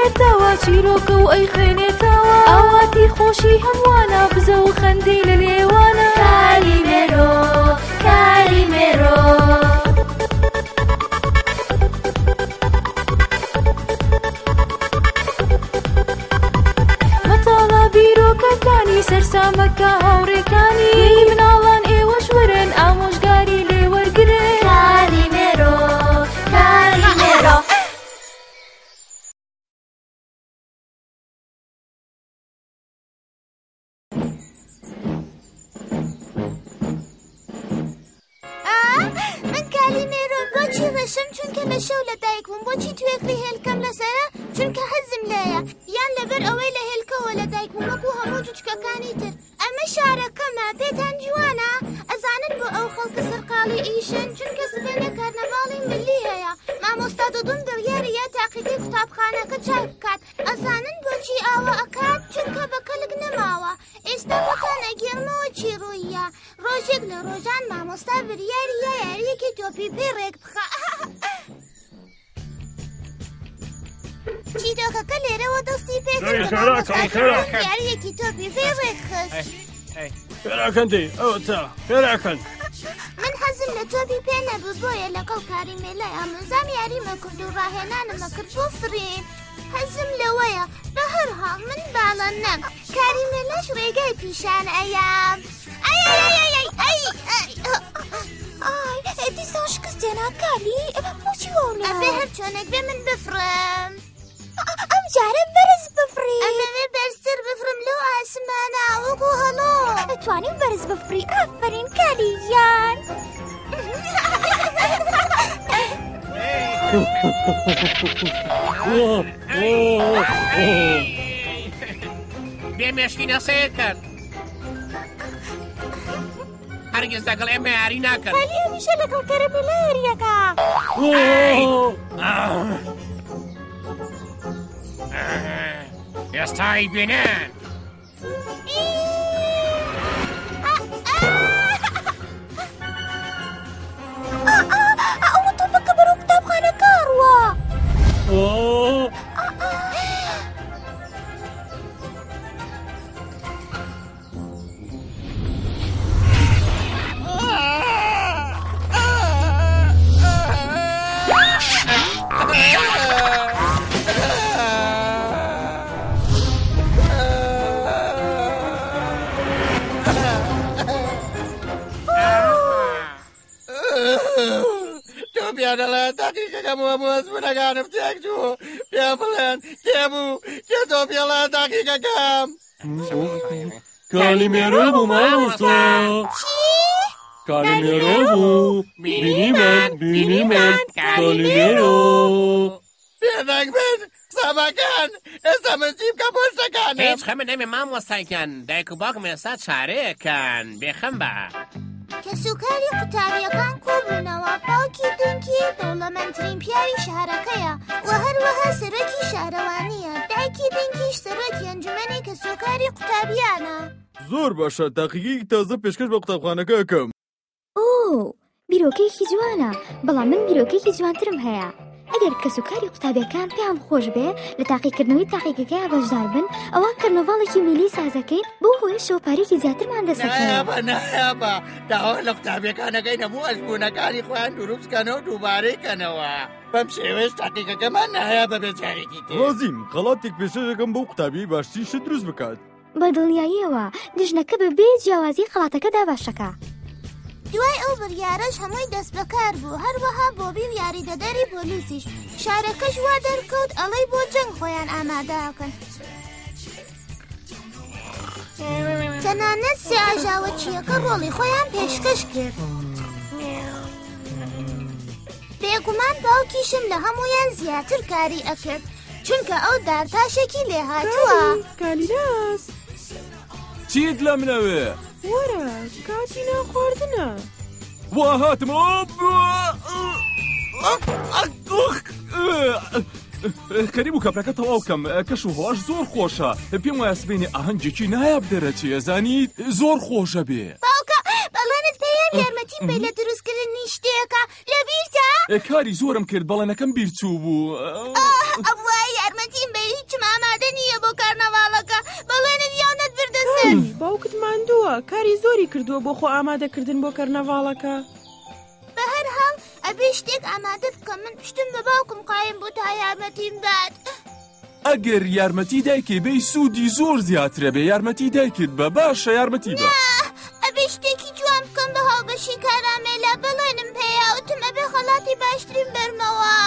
کردەوە چیرۆکە و ئەی خوێنێتەوە ئاواتی خۆشی هەموانە بزە و خەندەی لە لێوانە کالیمێرۆ کالیمێرۆ مەتاڵە بیرۆکەکانی سەرسامەکە هاوڕێکانی مناڵان ئێوەش وەرن ئامۆژگاری لێ وەرگرن کالیمێرۆ کالیمێرۆ بۆچی ڕەشم چونکە لە شەو لە دایک بووم بۆچی توێکڵی هێلکەم لەسەرە چونکە حەزم لێیە یان لەبەر ئەوەی لە هێلکەوە لە دایک بووم وەکو هەموو جوچکەکانی تر ئەمە شارەکەمە پێتان جوانە ئەزانن بۆ ئەو خەڵکە سەرقاڵی ئیشن چونکە سبەینە کارنەڤاڵی ملی هەیە مامۆستا دۆدۆم دڵیارە یا تاقیدەی قوتابخانەکە چاک بکات ئەزانن بۆچی ئاوە ئەکات چونکە بە کەلک نەماوە ئێستا بۆتان ئەگێڕمەوە چی ڕوویە ڕۆژێک لە ڕۆژان مامۆستا بریاری یا یاریەکی تۆپی پێ ڕێک بخە چیرۆکەکە لێرەوە دەستی پێکرد یاریەکی تۆپی پێ ڕێک خست خێراکەندی ئەوە تا خێراکەن من حەزم لە تۆپی پێ نەبوو بۆیە لەگەڵ کاری مێلای ئامۆزام یاریمە کرد و ڕاهێنانمە کرد بۆ فرین حەزم لەوەیە بە هەر حاڵ من باڵە نەم کاری مێلاش ڕێگای پیشان ئەیام دیسان شکستێنا کالی بۆچی وەڵە ئەبێ هەر چۆنێک بێ من بفڕم ئەم جارە بەرز بفڕی ئەمەوێ بەرزتر بفڕم لەو ئاسمانە وەکو هەڵۆ ئەتوانیم بەرز بفڕی ئافرین کالییان بێ مێشکی نەسەیە کرد هەرگیز لەگەڵ ئێمە یاری ناکەن کالی هەمیشە لەگەڵ کەرەمێلە یاریەکە ئێستای بێنن ئەوە تۆپەکە بەرەو قوتابخانەکە ڕوە دەڵێ تاقیقەکەم هەموو هەزمونەکانم تێک چوو پێ بڵێن کێبوو کێ تۆ پێڵە تاقیقەکەم کالیمێرۆ بوو مامۆستا کالیمێرۆ بوو بینی من کالیمێرۆ پێدەنگ بن قسەبەکەن ئێستا من چی بکەم بۆ شتەکانم هیچ خەمە نەمێ مامۆستایکەن دایک و باوکم ئێستا چارەیەکەن بێخەم بە کەسوکاری قوتابیەکان کۆبوونەوە باوکی دنکی دەوڵەمەندترین پیاوی شارەکەیە و هەروەها سەرۆکی شارەوانیە دایکی دنکیش سەرۆکی ئەنجومەنی کەسوکاری قوتابیانە زۆر باشە تاقیقەیەکی تازە پێشکەش بە قوتابخانەکە ئەکەم بیرۆکەیەکی جوانە بەڵام من بیرۆکەیەکی جوانترم هەیە ئەگەر کەسوکاری قوتابیەکان پێیان خۆش بێ لە تاقیکردنەوەی تاقیقەکەی بەشدار بن ئەوە کەرنەڤاڵێکی میلی سازەکەین بۆ هۆی شەوپارێکی زیاترمان دەسەکەن نایابە داوا لە قوتابیەکانەکەی نەبوو ئەزمونەکانی خۆیان دروستکەنەوە دووبارەیکەنەوە بەم شێوەیەش تاقیقەکەمان نایابە بێجارێکی تر ڕازیم خەڵاتێک پێشەکەم بۆ قوتابی باشتیشە دروست بکات بە دڵنیاییەوە دژنەکە بەبێ جیاوازی خەڵاتەکەدا باشەکە دوای ئەو بڕیارەش هەمووی دەست بەکار بوو هەروەها بۆبی و یاریدەدەری پۆلیسیش شارەکەش وا دەرکەوت ئەڵەی بۆ جەنگ خۆیان ئامادەکەن تەنانەت سێ ئاژاوەچیەکە ڕۆڵی خۆیان پێشکەش کرد بێگومان باوکیشم لە هەمویان زیاتر کاری ئەکرد چونکە ئەو دارتاشێکی لێ هاتووە کالیداس چیت لە منەوێ وەرە کاتی ناخواردنە وا هاتمەوە خەریب و کەپەکە تەواو بکەم کەش و هۆش زۆر خۆشە پێم وایە سبەینی ئاهەنگێکی نایاب دەرەچێ زانیت زۆر خۆشە بێ باوکە بەڵێنت پێیان یارمەتیم پێی لە دروستکردنی شتێکە لەبیرتە کاری زۆرم کرد بەڵێنەکەم بیرچوو بوو ئەوای یارمەتیم بە هیچم ئامادە نییە بۆ کارنەڤاڵەکە بەڵێنت یاونەت بردەسەر. باوکت ماندووە کاری زۆری کردووە بۆ خۆ ئامادەکردن بۆ کەرنەڤاڵەکە. بە هەر حاڵ ئەبێ شتێک ئامادە بکەم من پشتم بە باوکم قایم بوو تا یارمەتیم بات. ئەگەر یارمەتی دایکێ بێی سوودی زۆر زیاترە بێ یارمەتی دایکت بە باشە یارمەتی بە. ئەبێ شتێکی جوان بکەم بە هاوبەشی کارامێلا بڵێنم پێیا وتم ئەبێ خەڵاتی باشترین بەرمەوە.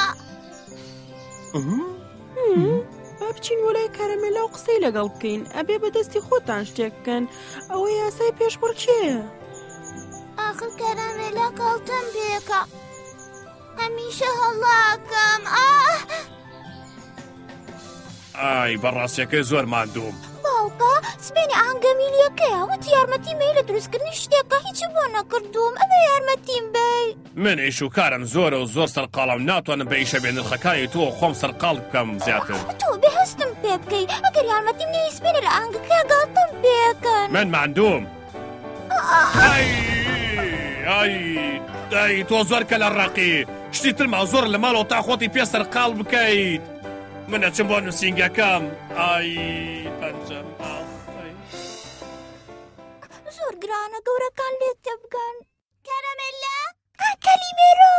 با بچین وەلای کارەمێلا و قسەی لەگەڵ بکەین ئەبێ بەدەستی خۆتان شتێک بکەن ئەوە یاسای پێشبڕکێیە. آخر کارامێلا کاڵتەم پێکە هەمیشە هەڵاکەم. ئای بەڕاستیەکەی زۆر ماندووم. باوکە سبێنی ئاهەنگەمیلیەکەیە وتی یارمەتی مەی لە دروستکردنی شتێکە هیچی بۆ نەکردووم ئەبێ یارمەتیم بێ. من ئیش و کارم زۆرە و زۆر سەرقاڵم ناتوانم بە ئیشە بێ نرخەکانی تۆ خۆم سەرقاڵ بکەم زیاتر. تۆ بێهەستم پێ بکەی ئەگەر یارمەتیم نەی سبێنە لە ئاهەنگەکەی گاڵتەم پێکەن. من ماندووم. ئای تۆ زۆر کە لە ڕقی شتی ترما زۆر لە ماڵەوە تا خۆتی پێ سەرقاڵ بکەیت. من ئەچم بۆ نووسینگەکەم. ئای پەنجەم زۆر گرانە گەورەکان لێتە بگەن. کارامێلا کەلیمێرۆ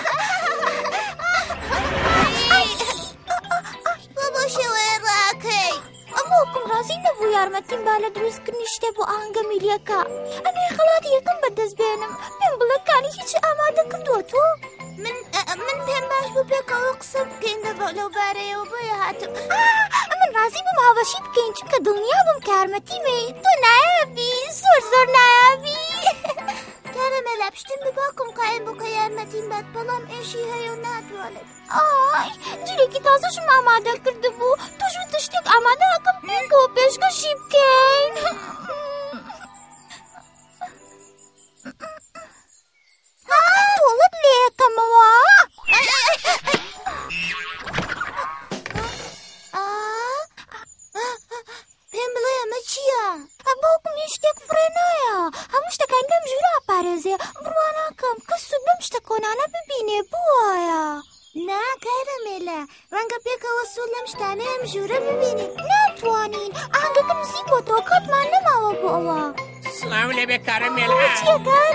بۆ شێوەیە ڕاکەی ئەمۆکم ڕازی نەبوو یارمەتیم با لە دروستکردنی شتێ بۆ ئاهەنگەمیلیەکە ئەبێ خەڵاتی یەکەم بەدەست بێنم پێم بڵێکانی هیچی ئامادە کردووە تۆ. من پێم باش بوو پێکەوە قسە بکەین لەو بارەیەوە بۆیە هاتم. من ڕازی بووم هاوبەشی بکەین چونکە دڵنیا بووم کە یارمەتیمەی تۆ نایابی زۆر نایابی. کارامێلا پشتم بە باوکم قایم بوو کە یارمەتیم بات بەڵام ئێشی هەیە و ناتوانێت. جلێکی تازەشم ئامادە کردبوو تۆش وتە شتێک ئامادە ئەکەم بۆ پێشکەشی بکەین. تۆڵت لێ یەکەمەوە. پێم بڵێ ئەمە چییە؟ باوکم هیچ شتێک فڕێ نایە هەموو شتەکان لەم ژوورە ئاپارێزێ بڕوا ناکەم کەس سوود بەم شتە کۆنانە ببینێ بوایە. نا کارامێلا ڕەنگە پێکەوە سوود لەم شتانە ئەم ژوورە ببینین. ناتوانین ئاهەنگەکە نزیک بۆ تۆ کاتمان نەماوە بۆ ئەوە. سڵاو لێبێ کارامێلا. چیەکەن؟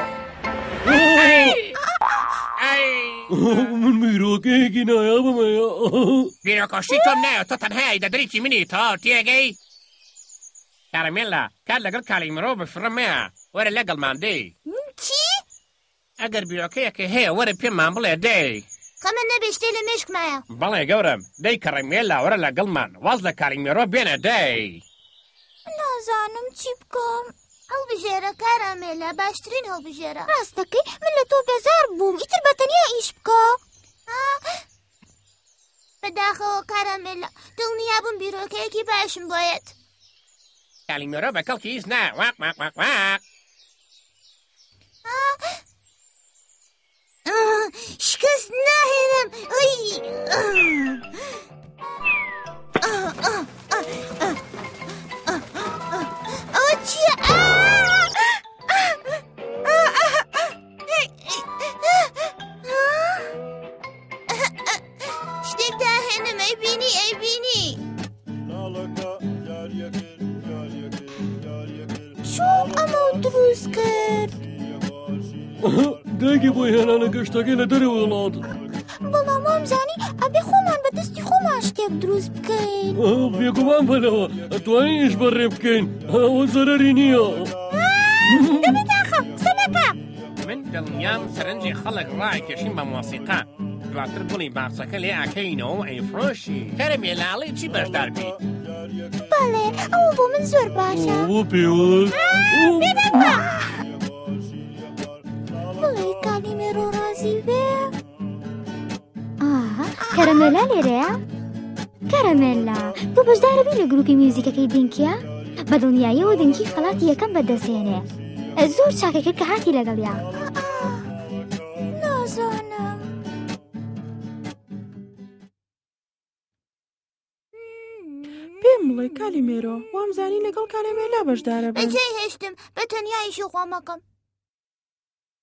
من بیرۆکەیەکی نایابمەیە. بیرۆکەشتی تۆم نایە تۆ تەنها دەدریکی منی تۆ تێگەی. کارامێلا کار لەگەڵ کالیمێرۆ بفڕەمەیە وەرە لەگەڵمان دێ. چی؟ ئەگەر بیرۆکەیەکە هەیە وەرە پێمان بڵێ دێ. خەمە نەبێ شتێ لە مێشکمایە. بەڵێ گەورم دەی کارامێلا وەرە لەگەڵمان واز لە کالیمێرۆ بێنە دەی. نازانم چی بکەم. هەڵبژێرە کارامێلا باشترین هەڵبژێرە. ڕاستەکەی من لە تۆ بێزار بووم ئیتر بەتەنیا ئیش بکە. بەداخەوە کارامێلا دڵنیا بووم بیرۆکەیەکی باشم بۆیەت. کالیمێرۆ بە کەڵکی هیچ نا واق واق واق واق. شکست ناهێنم. ئەوە چییە؟ شتێک داهێنم ئەیبینی چۆن ئەمە دروست کرد؟ دایکی بۆی هێنانە گەشتەکەی لە دەرەوە وڵات. بەڵام وامزانی ئەبێ خۆمان بەدەستی خۆمان شتێک دروست بکەین. بێگومان بەلەوە ئەتوانین ئیش بەڕێ بکەین ئەوە زەرەری نییە. دەبێتاخە قسە نەکە. من دڵنیام سەرنجی خەڵک ڕایکێشین بە مۆسیقا دواتر گوڵی باسەکە لێ ئاکەینەوە ئەیفرۆشی. کارامێلاڵی چی بەشدار بیت؟ بەڵێ ئەوە بۆ من زۆر باشە. پێوەست بڵێ کالیمێرۆ ڕازی بێ. کەرەمێلا لێرەیە؟ کەرەمێلا تۆ بەشدارە بی لە گروپی میوزیکەکەی دینکیە؟ بە دڵنیاییەوە دینکی خەڵاتی یەکەم بەدەستێنێ زۆر چاکەکە کە هاتی لەگەڵیا. نازانم. پێم بڵێ کالیمێرۆ وامزانی لەگەڵ کارامێلا بەشدارە بن. بەجێی هێشتم بە تەنیایشی خۆمەکەم.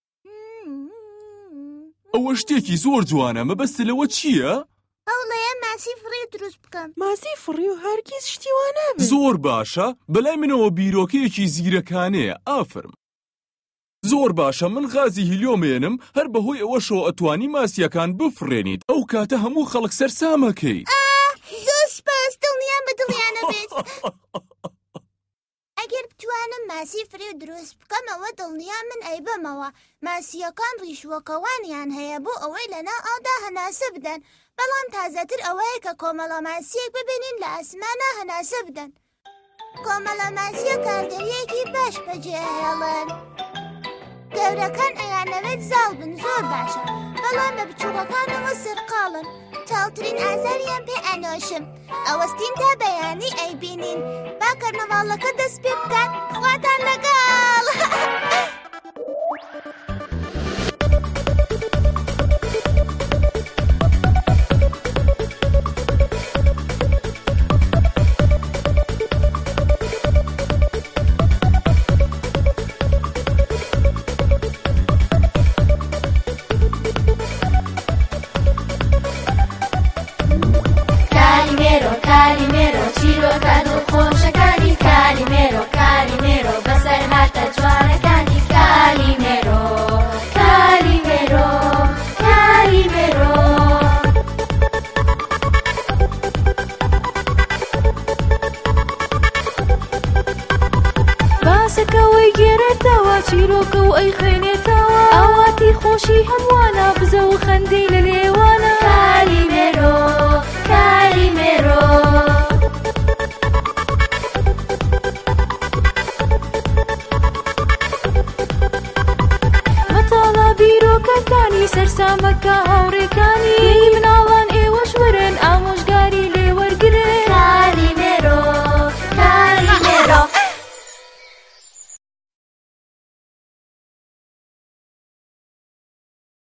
ئەوە شتێکی زۆر جوانە مەبەستە لەوە چییە؟ هەوڵەیە ماسی فڕێ دروست بکەم. ماسی فڕی و هەرگیز شتیوان نابێت. زۆر باشە، بەلای منەوە بیرۆکەیەکی زیرەکانەیە. ئافرم. زۆر باشە، من غازی هیلیۆمێنم، هەر بەهۆی ئەوەشەوە ئەتوانی ماسیەکان بفڕێنیت. ئەو کاتە هەموو خەڵک سەرسامەکەی. زۆر سپاس، دڵنیام بە دڵیانە بێت. ئەگەر بتوانم ماسی فرێ دروست بکەم ئەوە دڵنیا من ئەیبەمەوە. ماسیەکان ڕیشوەکەوانیان هەیە بۆ ئەوەی لەناو ئاودا هەناسە بدەن. بەڵام تازەتر ئەوەیە کە کۆمەڵە ماسیەک ببینین لە ئاسمانە هەناسە بدەن. کۆمەڵە ماسیە کارگەریەکی باش بەجێهێڵن. گەورەکان ئەیانەوێت زاڵ بن، زۆر باشە، بەڵام بە بچووکەکانەوە سەرقاڵن. چاوترین ئازاریان پێ ئەنۆشم. ئەوەستین تا بەیانی ئەیبینین. با کەرنەڤاڵەکە دەست پێ بکات. خواتان لەگەڵ. کالیمێرۆ چیرۆکە دڵخۆشەکانی کالیمێرۆ کالیمێرۆ بەسەر هاتە جوانەکانی کالیمێرۆ کالیمێرۆ کالیمێرۆ. باسەکەوەی گێرێتەوە چیرۆکە و ئەی خوێنێتەوە ئاواتی خۆشی هەمووانە بزە و خەندەی لە لێوانە کالیمێرۆ کالیمێرۆ. مەتاڵە بیرۆکەکانی سەرسامەکە هاوڕێکانی مناڵان ئێوەش وەرن ئاوە